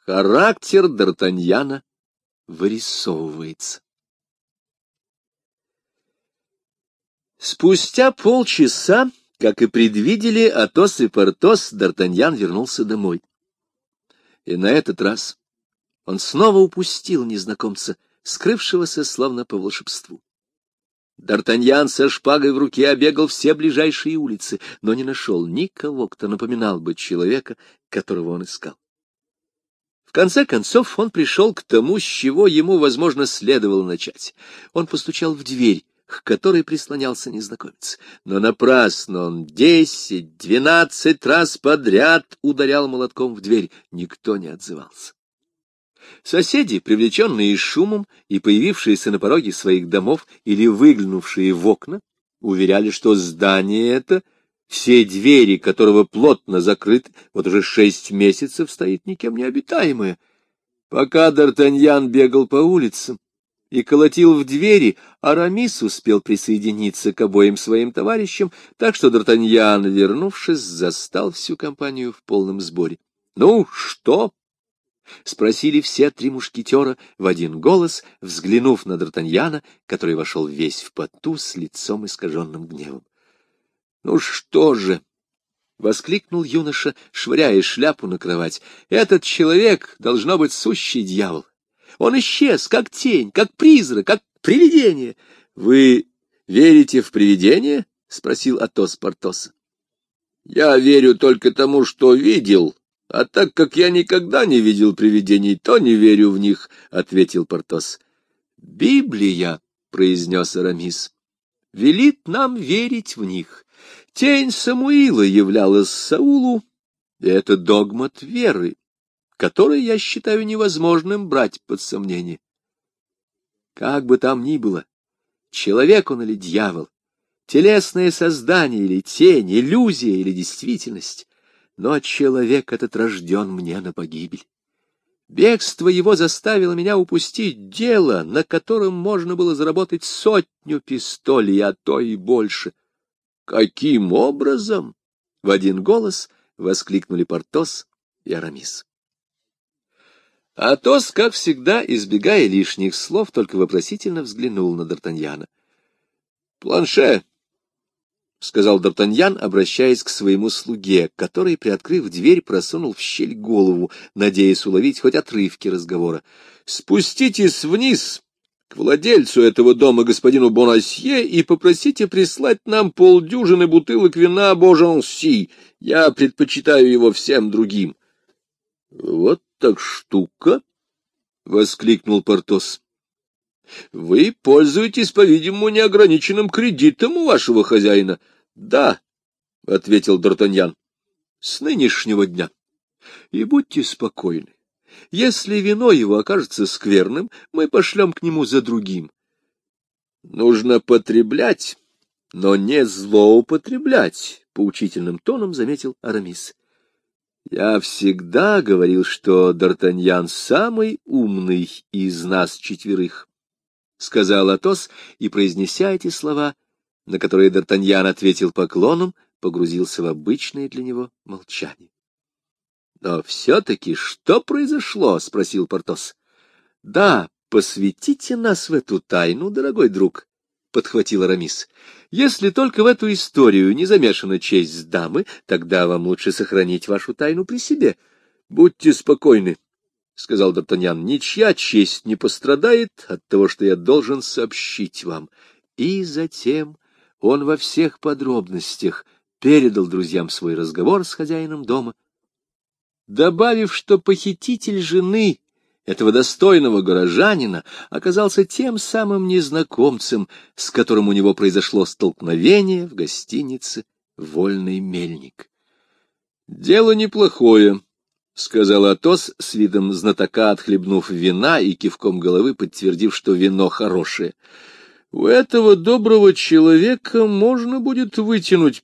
Характер Д'Артаньяна вырисовывается. Спустя полчаса, как и предвидели Атос и Портос, Д'Артаньян вернулся домой. И на этот раз он снова упустил незнакомца, скрывшегося словно по волшебству. Д'Артаньян со шпагой в руке обегал все ближайшие улицы, но не нашел никого, кто напоминал бы человека, которого он искал. В конце концов он пришел к тому, с чего ему, возможно, следовало начать. Он постучал в дверь, к которой прислонялся незнакомец. Но напрасно он 10-12 раз подряд ударял молотком в дверь. Никто не отзывался. Соседи, привлеченные шумом и появившиеся на пороге своих домов или выглянувшие в окна, уверяли, что здание это, все двери которого плотно закрыты, вот уже 6 месяцев стоит никем не обитаемое. Пока Д'Артаньян бегал по улицам и колотил в двери, Арамис успел присоединиться к обоим своим товарищам, так что Д'Артаньян, вернувшись, застал всю компанию в полном сборе. — Ну, что? — спросили все 3 мушкетера в один голос, взглянув на Д'Артаньяна, который вошел весь в поту с лицом искаженным гневом. — Ну что же? — воскликнул юноша, швыряя шляпу на кровать. — Этот человек должно быть сущий дьявол. Он исчез, как тень, как призрак, как привидение. — Вы верите в привидения? — спросил Атос Портоса. — Я верю только тому, что видел. А так как я никогда не видел привидений, то не верю в них, — ответил Портос. — Библия, — произнес Арамис, — велит нам верить в них. Тень Самуила являлась Саулу, и это догмат веры, который я считаю невозможным брать под сомнение. Как бы там ни было, человек он или дьявол, телесное создание или тень, иллюзия или действительность, но человек этот рожден мне на погибель. Бегство его заставило меня упустить дело, на котором можно было заработать 100 пистолей, а то и больше. — Каким образом? — в один голос воскликнули Портос и Арамис. Атос, как всегда, избегая лишних слов, только вопросительно взглянул на Д'Артаньяна. — Планше! — сказал Д'Артаньян, обращаясь к своему слуге, который, приоткрыв дверь, просунул в щель голову, надеясь уловить хоть отрывки разговора. — Спуститесь вниз к владельцу этого дома, господину Бонасье, и попросите прислать нам 50 бутылок вина Божанси. Я предпочитаю его всем другим. — Вот так штука! — воскликнул Портос. — Вы пользуетесь, по-видимому, неограниченным кредитом у вашего хозяина. — Да, — ответил Д'Артаньян, — с нынешнего дня. И будьте спокойны. Если вино его окажется скверным, мы пошлем к нему за другим. — Нужно потреблять, но не злоупотреблять, — поучительным тоном заметил Арамис. — Я всегда говорил, что Д'Артаньян самый умный из нас 4, — сказал Атос, и, произнеся эти слова, на которые Д'Артаньян ответил поклоном, погрузился в обычное для него молчание. — Но все-таки что произошло? — спросил Портос. — Да, посвятите нас в эту тайну, дорогой друг, — подхватил Арамис. — Если только в эту историю не замешана честь дамы, тогда вам лучше сохранить вашу тайну при себе. — Будьте спокойны, — сказал Д'Артаньян, — ничья честь не пострадает от того, что я должен сообщить вам. И затем он во всех подробностях передал друзьям свой разговор с хозяином дома, добавив, что похититель жены этого достойного горожанина оказался тем самым незнакомцем, с которым у него произошло столкновение в гостинице «Вольный мельник». — Дело неплохое, — сказал Атос, с видом знатока отхлебнув вина и кивком головы подтвердив, что вино хорошее. — У этого доброго человека можно будет вытянуть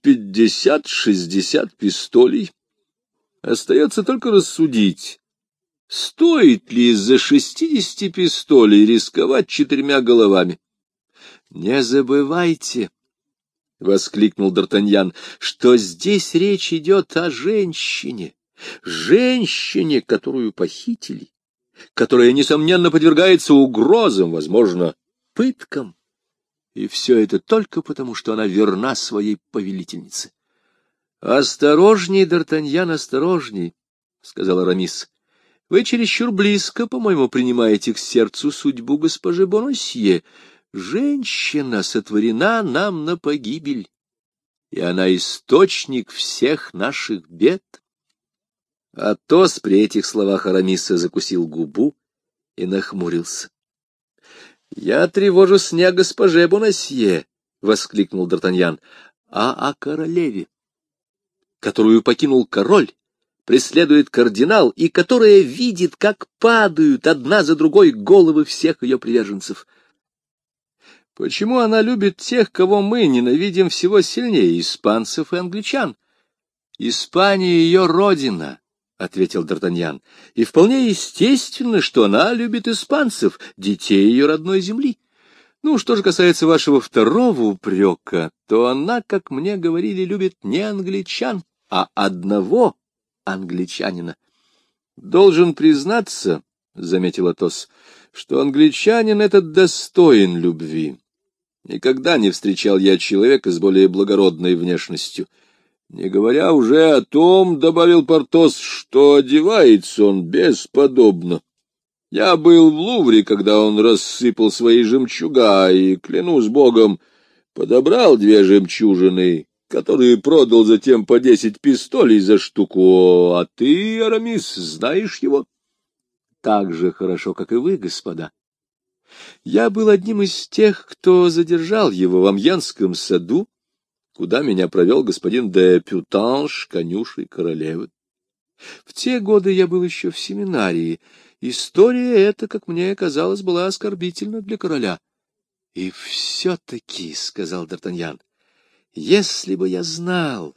50-60 пистолей. Остается только рассудить, стоит ли из-за 60 пистолей рисковать 4 головами. — Не забывайте, — воскликнул Д'Артаньян, — что здесь речь идет о женщине, женщине, которую похитили, которая, несомненно, подвергается угрозам, возможно, пыткам. И все это только потому, что она верна своей повелительнице. — Осторожней, Д'Артаньян, осторожней, — сказал Арамис. — Вы чересчур близко, по-моему, принимаете к сердцу судьбу госпожи Бонасье. Женщина сотворена нам на погибель, и она источник всех наших бед. Атос при этих словах Арамиса закусил губу и нахмурился. — Я тревожусь не о госпоже Бонасье, — воскликнул Д'Артаньян, — а о королеве, которую покинул король, преследует кардинал, и которая видит, как падают одна за другой головы всех ее приверженцев. Почему она любит тех, кого мы ненавидим всего сильнее, испанцев и англичан? Испания — ее родина, — ответил Д'Артаньян, — и вполне естественно, что она любит испанцев, детей ее родной земли. Ну, что же касается вашего второго упрека, то она, как мне говорили, любит не англичан, а одного англичанина. — Должен признаться, — заметил Атос, — что англичанин этот достоин любви. Никогда не встречал я человека с более благородной внешностью. Не говоря уже о том, — добавил Портос, — что одевается он бесподобно. Я был в Лувре, когда он рассыпал свои жемчуга, и, клянусь богом, подобрал 2 жемчужины, которые продал затем по 10 пистолей за штуку. А ты, Арамис, знаешь его? Так же хорошо, как и вы, господа. Я был одним из тех, кто задержал его в Амьенском саду, куда меня провел господин де Пютанж, конюшей королевы. В те годы я был еще в семинарии. История эта, как мне казалось, была оскорбительна для короля. — И все-таки, — сказал Д'Артаньян, — если бы я знал,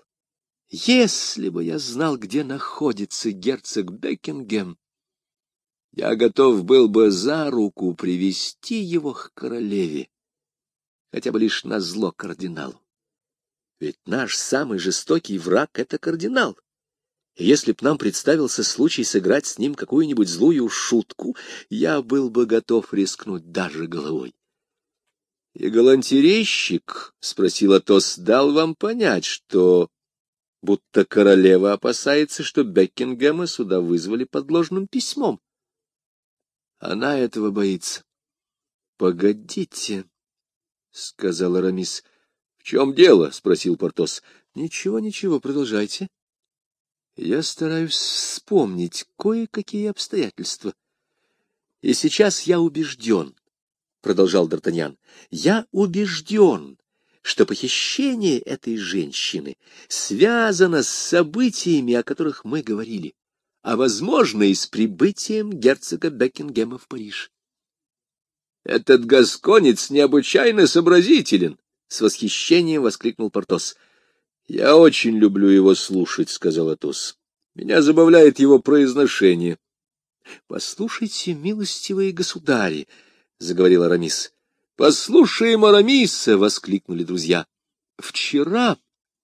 где находится герцог Бекингем, я готов был бы за руку привести его к королеве, хотя бы лишь назло кардиналу. Ведь наш самый жестокий враг — это кардинал. И если б нам представился случай сыграть с ним какую-нибудь злую шутку, я был бы готов рискнуть даже головой. — И галантерейщик, — спросил Атос, — дал вам понять, что будто королева опасается, что Бекингема сюда вызвали подложным письмом. Она этого боится. — Погодите, — сказал Арамис. — В чем дело? — спросил Портос. — Ничего, продолжайте. Я стараюсь вспомнить кое-какие обстоятельства. И сейчас я убежден, — продолжал Д'Артаньян, — я убежден, что похищение этой женщины связано с событиями, о которых мы говорили, а, возможно, и с прибытием герцога Бекингема в Париж. — Этот гасконец необычайно сообразителен! — с восхищением воскликнул Портос. — Я очень люблю его слушать, — сказал Атос. — Меня забавляет его произношение. — Послушайте, милостивые государи, — заговорил Арамис. — Послушаем Арамиса! — воскликнули друзья. — Вчера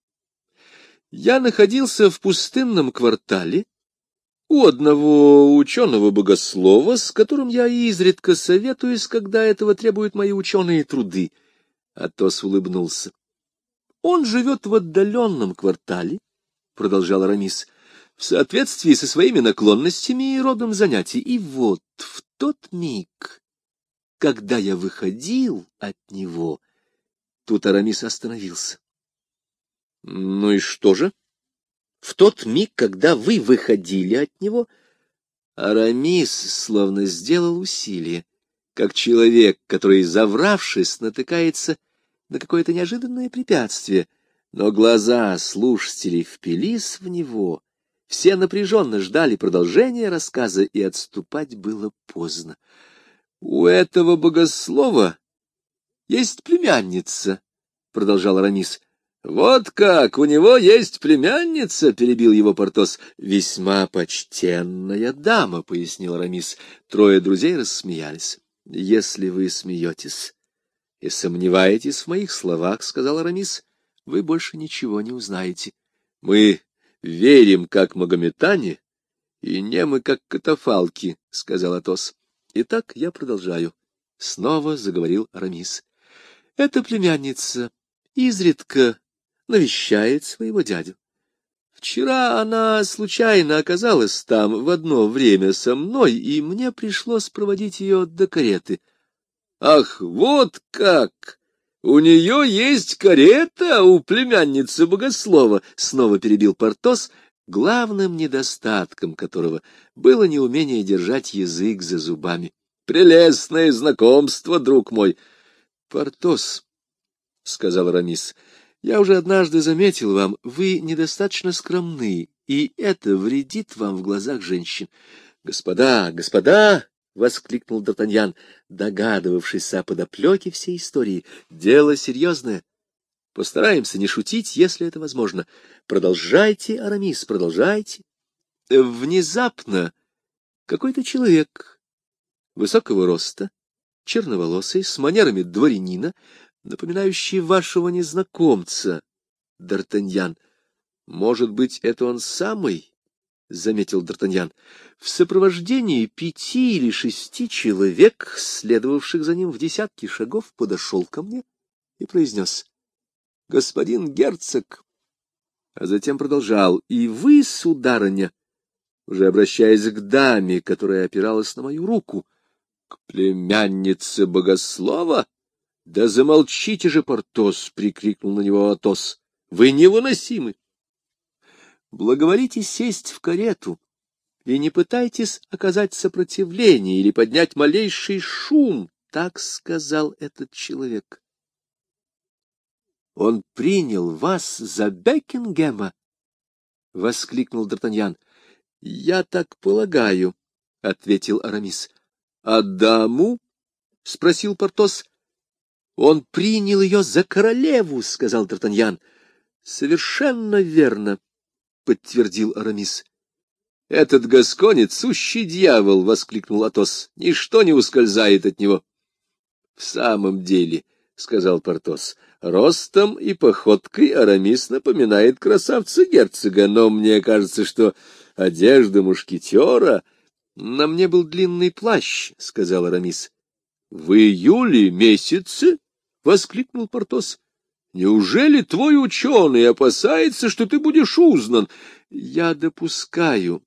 я находился в пустынном квартале у одного ученого-богослова, с которым я изредка советуюсь, когда этого требуют мои ученые труды. Атос улыбнулся. — Он живет в отдаленном квартале, — продолжал Арамис, — в соответствии со своими наклонностями и родом занятий. И вот в тот миг, когда я выходил от него, тут Арамис остановился. — Ну и что же? В тот миг, когда вы выходили от него, Арамис словно сделал усилие, как человек, который, завравшись, натыкается на какое-то неожиданное препятствие, но глаза слушателей впились в него, все напряженно ждали продолжения рассказа, и отступать было поздно. — У этого богослова есть племянница, — продолжал Арамис. — Вот как, у него есть племянница, — перебил его Портос. — Весьма почтенная дама, — пояснил Арамис. Трое друзей рассмеялись. — Если вы смеетесь и сомневаетесь в моих словах, — сказал Арамис, — вы больше ничего не узнаете. — Мы верим, как магометане, и немы, как катафалки, — сказал Атос. — Итак, я продолжаю. Снова заговорил Арамис. Эта племянница изредка навещает своего дядю. Вчера она случайно оказалась там в одно время со мной, и мне пришлось проводить ее до кареты. — Ах, вот как! У нее есть карета, у племянницы богослова! — снова перебил Портос, главным недостатком которого было неумение держать язык за зубами. — Прелестное знакомство, друг мой! — Портос, — сказал Арамис, — я уже однажды заметил вам, вы недостаточно скромны, и это вредит вам в глазах женщин. — Господа, господа! — воскликнул Д'Артаньян, догадывавшись о подоплеке всей истории. — Дело серьезное. Постараемся не шутить, если это возможно. Продолжайте, Арамис, продолжайте. Внезапно какой-то человек высокого роста, черноволосый, с манерами дворянина, напоминающий вашего незнакомца, Д'Артаньян. Может быть, это он самый, — заметил Д'Артаньян, — в сопровождении 5 или 6 человек, следовавших за ним в десятки шагов, подошел ко мне и произнес: господин герцог, а затем продолжал: и вы, сударыня, уже обращаясь к даме, которая опиралась на мою руку, к племяннице богослова? — Да замолчите же, Портос! — прикрикнул на него Атос. — Вы невыносимы! Благоволите сесть в карету и не пытайтесь оказать сопротивление или поднять малейший шум, — так сказал этот человек. — Он принял вас за Бекингема! — воскликнул Д'Артаньян. — Я так полагаю, — ответил Арамис. — А даму? — спросил Портос. — Он принял ее за королеву, — сказал Д'Артаньян. — Совершенно верно, — подтвердил Арамис. — Этот гасконец — сущий дьявол, — воскликнул Атос. — Ничто не ускользает от него. — В самом деле, — сказал Портос, — ростом и походкой Арамис напоминает красавца-герцога, но мне кажется, что одежда мушкетера... — На мне был длинный плащ, — сказал Арамис. — В июле месяце? — воскликнул Портос. — Неужели твой ученый опасается, что ты будешь узнан? Я допускаю,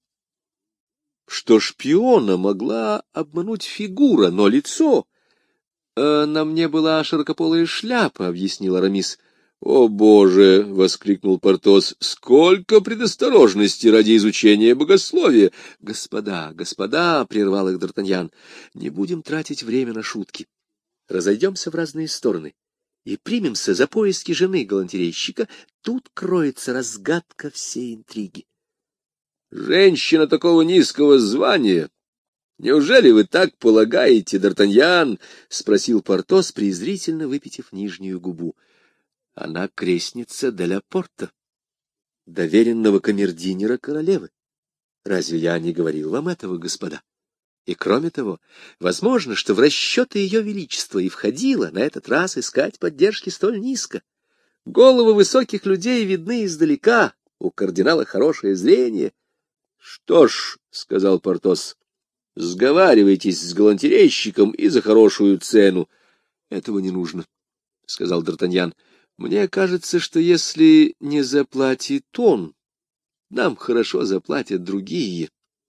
что шпиона могла обмануть фигура, но лицо... — На мне была широкополая шляпа, — объяснил Арамис. — О, Боже! — воскликнул Портос. — Сколько предосторожности ради изучения богословия! — Господа, господа! — прервал их Д'Артаньян. — Не будем тратить время на шутки. Разойдемся в разные стороны и примемся за поиски жены галантерейщика. Тут кроется разгадка всей интриги. — Женщина такого низкого звания! Неужели вы так полагаете, Д'Артаньян? — спросил Портос, презрительно выпитив нижнюю губу. — Она крестница де ля Порта, доверенного камердинера королевы. Разве я не говорил вам этого, господа? И кроме того, возможно, что в расчеты ее величества и входило на этот раз искать поддержки столь низко. Головы высоких людей видны издалека, у кардинала хорошее зрение. — Что ж, — сказал Портос, — сговаривайтесь с галантерейщиком и за хорошую цену. — Этого не нужно, — сказал Д'Артаньян. — Мне кажется, что если не заплатит он, нам хорошо заплатят другие.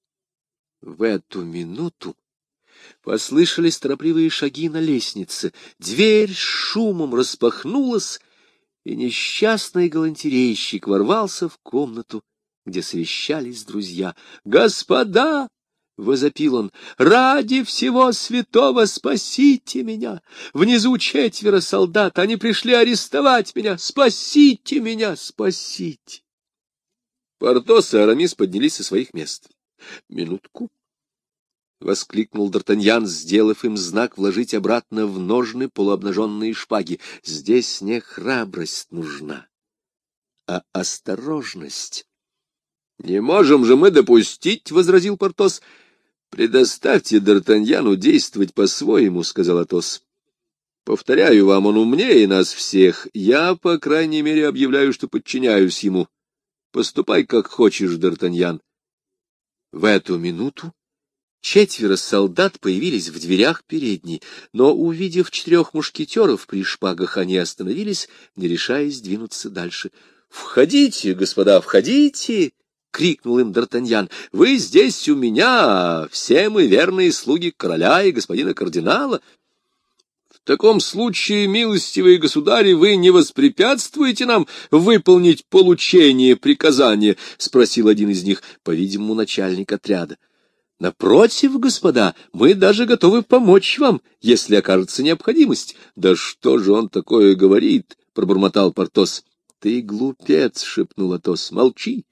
В эту минуту послышались торопливые шаги на лестнице, дверь с шумом распахнулась, и несчастный галантерейщик ворвался в комнату, где совещались друзья. «Господа!» — возопил он. — ради всего святого спасите меня! Внизу 4 солдат, они пришли арестовать меня! Спасите меня, спасите! Портос и Арамис поднялись со своих мест. — Минутку! — воскликнул Д'Артаньян, сделав им знак вложить обратно в ножны полуобнаженные шпаги. — Здесь не храбрость нужна, а осторожность. — Не можем же мы допустить, — возразил Портос. — Предоставьте Д'Артаньяну действовать по-своему, — сказал Атос. — Повторяю вам, он умнее нас всех. Я, по крайней мере, объявляю, что подчиняюсь ему. Поступай, как хочешь, Д'Артаньян. В эту минуту 4 солдат появились в дверях передней, но, увидев 4 мушкетеров при шпагах, они остановились, не решаясь двинуться дальше. — Входите, господа, входите! — крикнул им Д'Артаньян. — Вы здесь у меня, все мы верные слуги короля и господина кардинала. — В таком случае, милостивые государи, вы не воспрепятствуете нам выполнить получение приказания? — спросил один из них, по-видимому, начальник отряда. — Напротив, господа, мы даже готовы помочь вам, если окажется необходимость. — Да что же он такое говорит? — пробормотал Портос. — Ты глупец, — шепнул Атос, — молчи.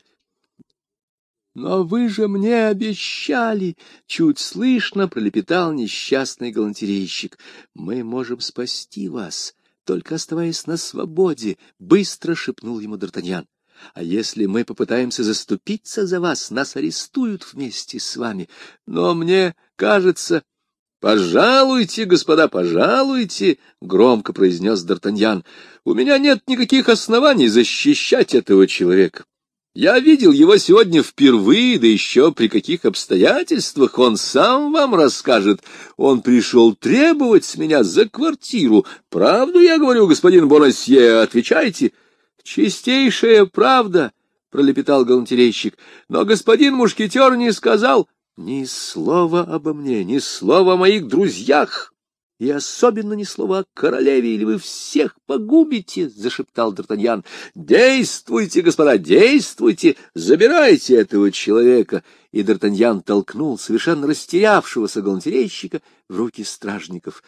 — Но вы же мне обещали, — чуть слышно пролепетал несчастный галантерейщик. — Мы можем спасти вас, только оставаясь на свободе, — быстро шепнул ему Д'Артаньян. — А если мы попытаемся заступиться за вас, нас арестуют вместе с вами. Но мне кажется... — Пожалуйте, господа, пожалуйте, — громко произнес Д'Артаньян. — У меня нет никаких оснований защищать этого человека. Я видел его сегодня впервые, да еще при каких обстоятельствах, он сам вам расскажет. Он пришел требовать с меня за квартиру. Правду я говорю, господин Бонасье, отвечайте. — Чистейшая правда, — пролепетал галантерейщик, — но господин мушкетер не сказал ни слова обо мне, ни слова о моих друзьях. И особенно ни слова о королеве, или вы всех погубите, — зашептал Д'Артаньян. — Действуйте, господа, действуйте, забирайте этого человека. И Д'Артаньян толкнул совершенно растерявшегося галантерейщика в руки стражников.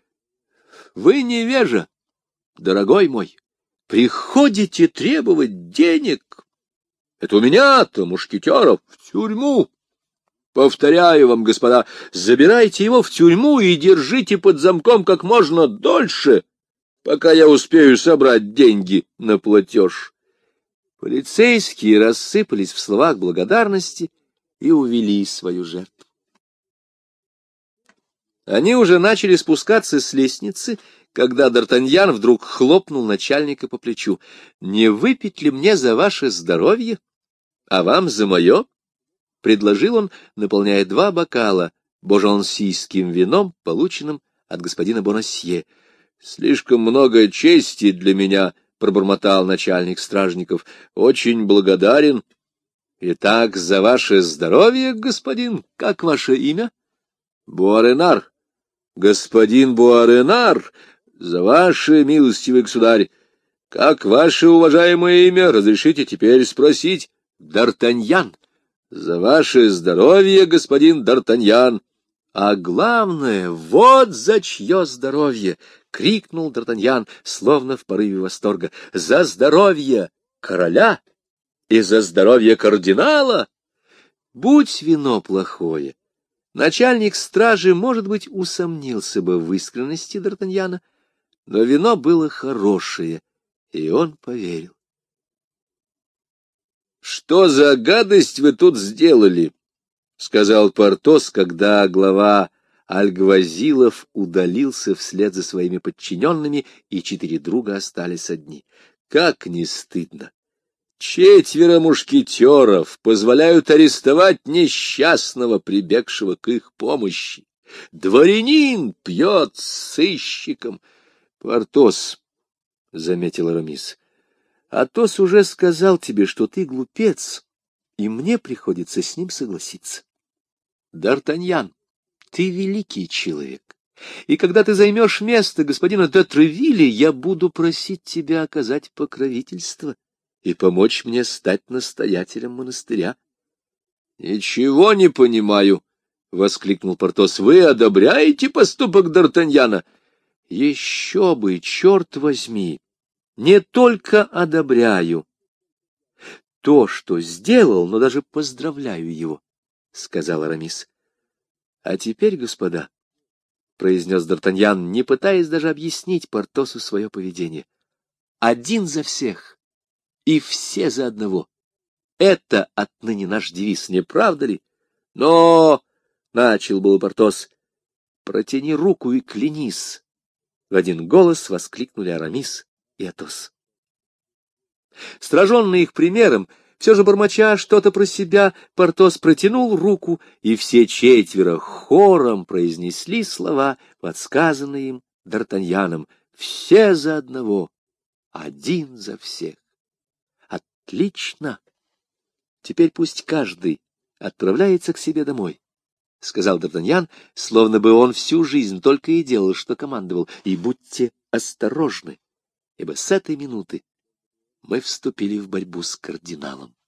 — Вы невежа, дорогой мой, приходите требовать денег. Это у меня-то, мушкетеров, в тюрьму. Повторяю вам, господа, забирайте его в тюрьму и держите под замком как можно дольше, пока я успею собрать деньги на платеж. Полицейские рассыпались в словах благодарности и увели свою жертву. Они уже начали спускаться с лестницы, когда Д'Артаньян вдруг хлопнул начальника по плечу. — Не выпить ли мне за ваше здоровье, а вам за мое? — предложил он, наполняя 2 бокала божонсийским вином, полученным от господина Бонасье. — Слишком много чести для меня, — пробормотал начальник стражников. — Очень благодарен. — Итак, за ваше здоровье, господин, как ваше имя? — Буаренар. — Господин Буаренар, за ваше, милостивый государь. Как ваше уважаемое имя, разрешите теперь спросить? — Д'Артаньян. — За ваше здоровье, господин Д'Артаньян! — А главное, вот за чье здоровье! — крикнул Д'Артаньян, словно в порыве восторга. — За здоровье короля и за здоровье кардинала! Будь вино плохое, начальник стражи, может быть, усомнился бы в искренности Д'Артаньяна, но вино было хорошее, и он поверил. — Что за гадость вы тут сделали? — сказал Портос, когда глава Альгвазилов удалился вслед за своими подчиненными, и 4 друга остались одни. — Как не стыдно! 4 мушкетеров позволяют арестовать несчастного, прибегшего к их помощи. Дворянин пьет с сыщиком. — Портос, — заметил Арамис, — Атос уже сказал тебе, что ты глупец, и мне приходится с ним согласиться. Д'Артаньян, ты великий человек, и когда ты займешь место господина де Тревилля, я буду просить тебя оказать покровительство и помочь мне стать настоятелем монастыря. — Ничего не понимаю, — воскликнул Портос. — Вы одобряете поступок Д'Артаньяна? — Еще бы, черт возьми! Не только одобряю то, что сделал, но даже поздравляю его, — сказал Арамис. — А теперь, господа, — произнес Д'Артаньян, не пытаясь даже объяснить Портосу свое поведение, — один за всех и все за одного. Это отныне наш девиз, не правда ли? Но, — начал был Портос, — протяни руку и клянись. В один голос воскликнули Арамис и Атос. Сраженные их примером, Все же, бормоча что-то про себя, Портос протянул руку, и все четверо хором произнесли слова, подсказанные им Д'Артаньяном. Все за одного, один за всех. Отлично! Теперь пусть каждый отправляется к себе домой, — сказал Д'Артаньян, словно бы он всю жизнь только и делал, что командовал. И будьте осторожны, ибо с этой минуты мы вступили в борьбу с кардиналом.